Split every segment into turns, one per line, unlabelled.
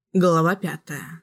Глава 5.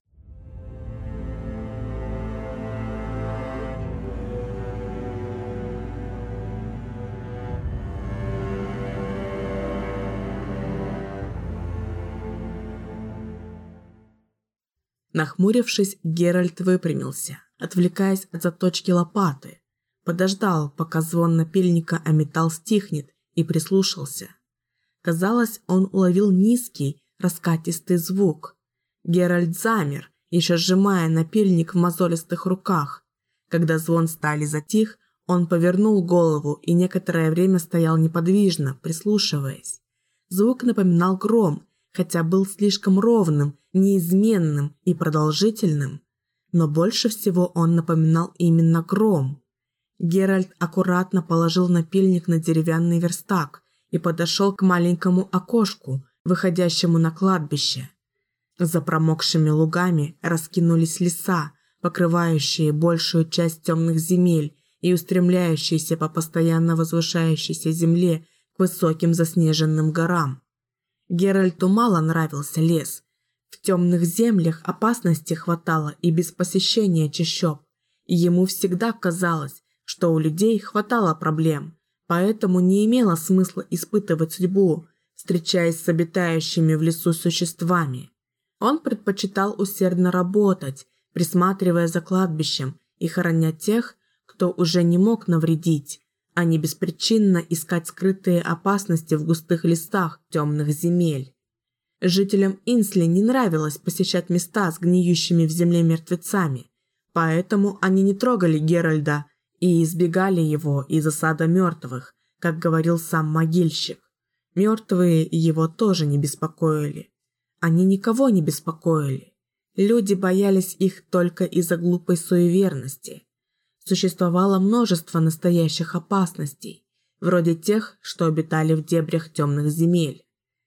Нахмурившись, Геральт выпрямился, отвлекаясь от заточки лопаты. Подождал, пока звон напильника о металл стихнет, и прислушался. Казалось, он уловил низкий, раскатистый звук. Геральт замер, еще сжимая напильник в мозолистых руках. Когда звон стали затих, он повернул голову и некоторое время стоял неподвижно, прислушиваясь. Звук напоминал гром, хотя был слишком ровным, неизменным и продолжительным. Но больше всего он напоминал именно гром. Геральт аккуратно положил напильник на деревянный верстак и подошел к маленькому окошку, выходящему на кладбище. За промокшими лугами раскинулись леса, покрывающие большую часть темных земель и устремляющиеся по постоянно возвышающейся земле к высоким заснеженным горам. Геральту мало нравился лес. В темных землях опасности хватало и без посещения чащоб, и ему всегда казалось, что у людей хватало проблем, поэтому не имело смысла испытывать судьбу, встречаясь с обитающими в лесу существами. Он предпочитал усердно работать, присматривая за кладбищем и хороня тех, кто уже не мог навредить, а не беспричинно искать скрытые опасности в густых лесах темных земель. Жителям Инсли не нравилось посещать места с гниющими в земле мертвецами, поэтому они не трогали Геральда и избегали его из осада мертвых, как говорил сам могильщик. Мертвые его тоже не беспокоили. Они никого не беспокоили. Люди боялись их только из-за глупой суеверности. Существовало множество настоящих опасностей, вроде тех, что обитали в дебрях темных земель.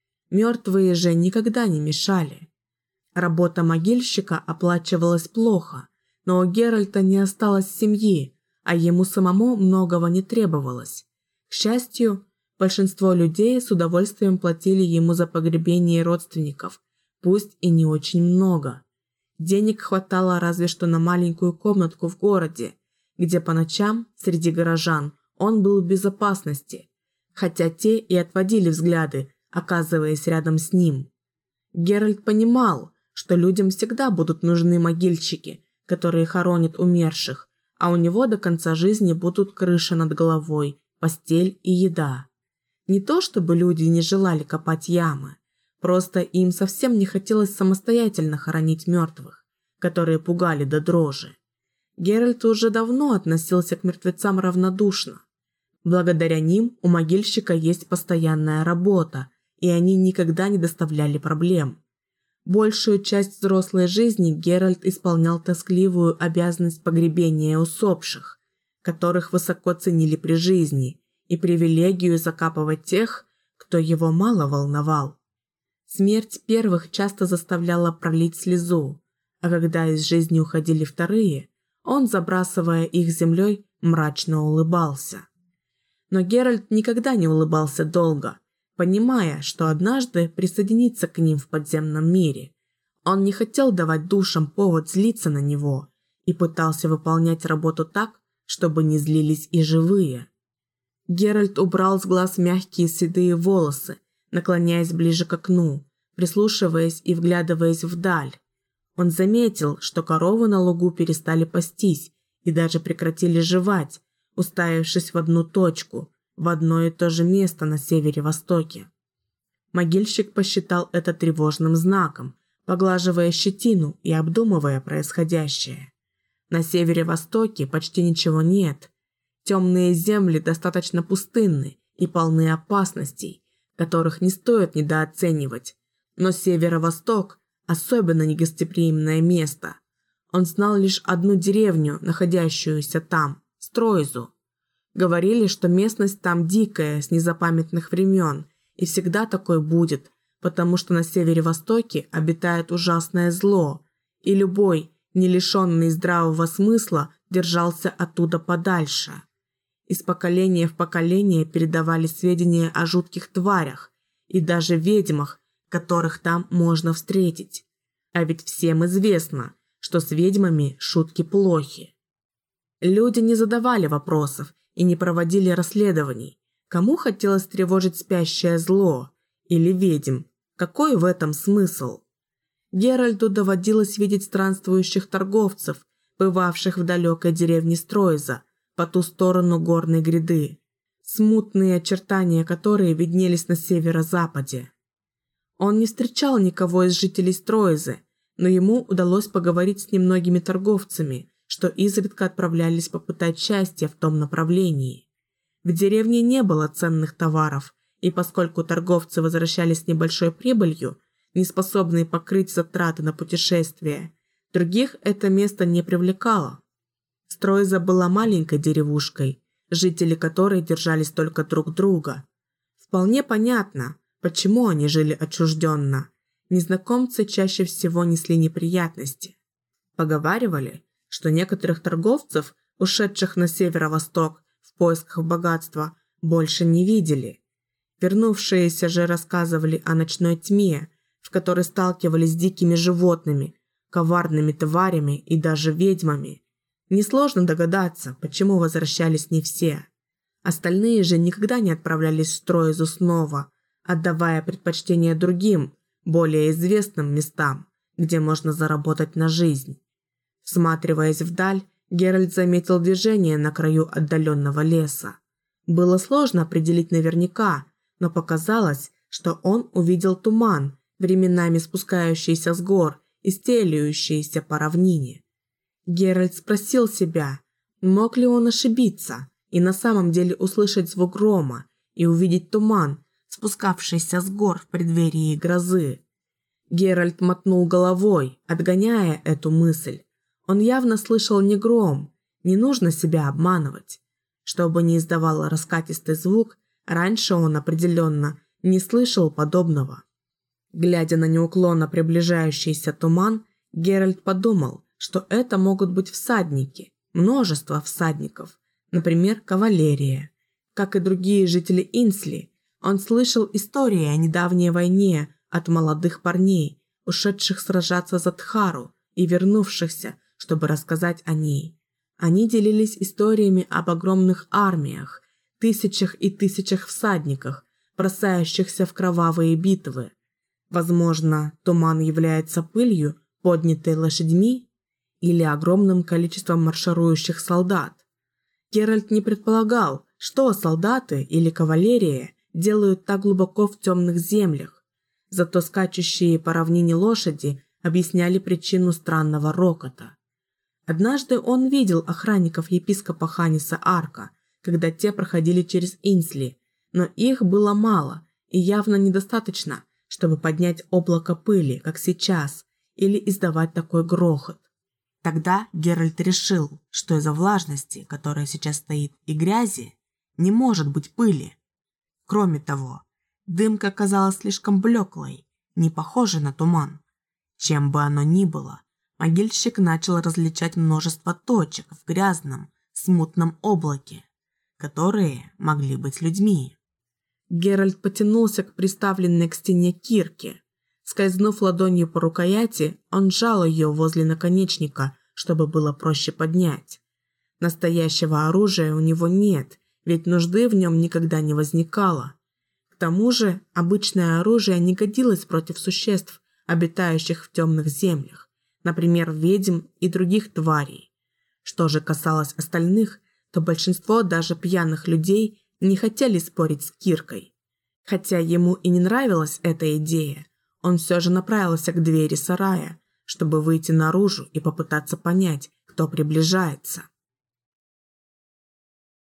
Мертвые же никогда не мешали. Работа могильщика оплачивалась плохо, но у Геральта не осталось семьи, а ему самому многого не требовалось. К счастью, большинство людей с удовольствием платили ему за погребение родственников, пусть и не очень много. Денег хватало разве что на маленькую комнатку в городе, где по ночам, среди горожан, он был в безопасности, хотя те и отводили взгляды, оказываясь рядом с ним. Геральт понимал, что людям всегда будут нужны могильщики, которые хоронят умерших, а у него до конца жизни будут крыша над головой, постель и еда. Не то чтобы люди не желали копать ямы, просто им совсем не хотелось самостоятельно хоронить мертвых, которые пугали до дрожи. Геральт уже давно относился к мертвецам равнодушно. Благодаря ним у могильщика есть постоянная работа, и они никогда не доставляли проблем. Большую часть взрослой жизни Геральт исполнял тоскливую обязанность погребения усопших, которых высоко ценили при жизни, и привилегию закапывать тех, кто его мало волновал. Смерть первых часто заставляла пролить слезу, а когда из жизни уходили вторые, он, забрасывая их землей, мрачно улыбался. Но Геральт никогда не улыбался долго, понимая, что однажды присоединится к ним в подземном мире. Он не хотел давать душам повод злиться на него и пытался выполнять работу так, чтобы не злились и живые. Геральт убрал с глаз мягкие седые волосы, наклоняясь ближе к окну, прислушиваясь и вглядываясь вдаль. Он заметил, что коровы на лугу перестали пастись и даже прекратили жевать, уставившись в одну точку, в одно и то же место на севере-востоке. Могильщик посчитал это тревожным знаком, поглаживая щетину и обдумывая происходящее. На севере-востоке почти ничего нет. Темные земли достаточно пустынны и полны опасностей, которых не стоит недооценивать. Но северо-восток – особенно негостеприимное место. Он знал лишь одну деревню, находящуюся там – Стройзу. Говорили, что местность там дикая, с незапамятных времен, и всегда такой будет, потому что на севере-востоке обитает ужасное зло, и любой, не лишенный здравого смысла, держался оттуда подальше. Из поколения в поколение передавали сведения о жутких тварях и даже ведьмах, которых там можно встретить. А ведь всем известно, что с ведьмами шутки плохи. Люди не задавали вопросов и не проводили расследований. Кому хотелось тревожить спящее зло или ведьм? Какой в этом смысл? Геральту доводилось видеть странствующих торговцев, бывавших в далекой деревне Стройза, по ту сторону горной гряды, смутные очертания которой виднелись на северо-западе. Он не встречал никого из жителей Стройзы, но ему удалось поговорить с немногими торговцами, что изредка отправлялись попытать счастья в том направлении. В деревне не было ценных товаров, и поскольку торговцы возвращались с небольшой прибылью, не способные покрыть затраты на путешествие, других это место не привлекало. Стройза была маленькой деревушкой, жители которой держались только друг друга. Вполне понятно, почему они жили отчужденно. Незнакомцы чаще всего несли неприятности. Поговаривали, что некоторых торговцев, ушедших на северо-восток в поисках богатства, больше не видели. Вернувшиеся же рассказывали о ночной тьме, в которой сталкивались с дикими животными, коварными тварями и даже ведьмами. Несложно догадаться, почему возвращались не все. Остальные же никогда не отправлялись в Стройзу снова, отдавая предпочтение другим, более известным местам, где можно заработать на жизнь. Всматриваясь вдаль, Геральт заметил движение на краю отдаленного леса. Было сложно определить наверняка, но показалось, что он увидел туман, временами спускающийся с гор и стелющийся по равнине. Геральт спросил себя, мог ли он ошибиться и на самом деле услышать звук грома и увидеть туман, спускавшийся с гор в преддверии грозы. Геральт мотнул головой, отгоняя эту мысль. Он явно слышал не гром, не нужно себя обманывать. Чтобы не издавало раскатистый звук, раньше он определенно не слышал подобного. Глядя на неуклонно приближающийся туман, Геральт подумал, что это могут быть всадники, множество всадников, например, кавалерия. Как и другие жители Инсли, он слышал истории о недавней войне от молодых парней, ушедших сражаться за Тхару и вернувшихся, чтобы рассказать о ней. Они делились историями об огромных армиях, тысячах и тысячах всадниках, бросающихся в кровавые битвы. Возможно, туман является пылью, поднятой лошадьми, или огромным количеством марширующих солдат. Геральт не предполагал, что солдаты или кавалерия делают так глубоко в темных землях. Зато скачущие по равнине лошади объясняли причину странного рокота. Однажды он видел охранников епископа Ханиса Арка, когда те проходили через Инсли, но их было мало и явно недостаточно, чтобы поднять облако пыли, как сейчас, или издавать такой грохот. Тогда Геральт решил, что из-за влажности, которая сейчас стоит, и грязи, не может быть пыли. Кроме того, дымка оказалась слишком блеклой, не похожей на туман. Чем бы оно ни было, могильщик начал различать множество точек в грязном, смутном облаке, которые могли быть людьми. Геральт потянулся к приставленной к стене кирке. Скользнув ладонью по рукояти, он сжал ее возле наконечника, чтобы было проще поднять. Настоящего оружия у него нет, ведь нужды в нем никогда не возникало. К тому же, обычное оружие не годилось против существ, обитающих в темных землях, например, ведьм и других тварей. Что же касалось остальных, то большинство даже пьяных людей не хотели спорить с киркой. Хотя ему и не нравилась эта идея, он все же направился к двери сарая, чтобы выйти наружу и попытаться понять, кто приближается.